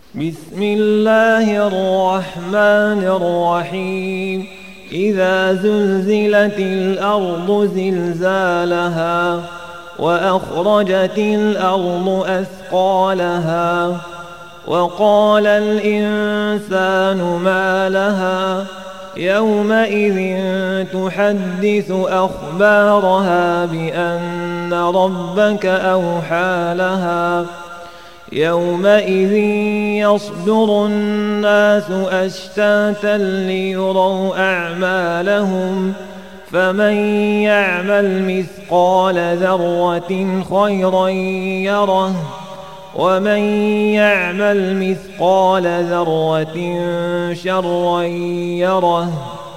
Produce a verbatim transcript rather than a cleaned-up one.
بسم الله الرحمن الرحيم. إذا زلزلت الأرض زلزالها وأخرجت الأرض أثقالها وقال الإنسان ما لها يومئذ تحدث أخبارها بأن ربك أوحى لها يومئذ يصدر الناس أشتاتا ليروا أعمالهم فمن يعمل مثقال ذرة خيرا يره ومن يعمل مثقال ذرة شرا يره.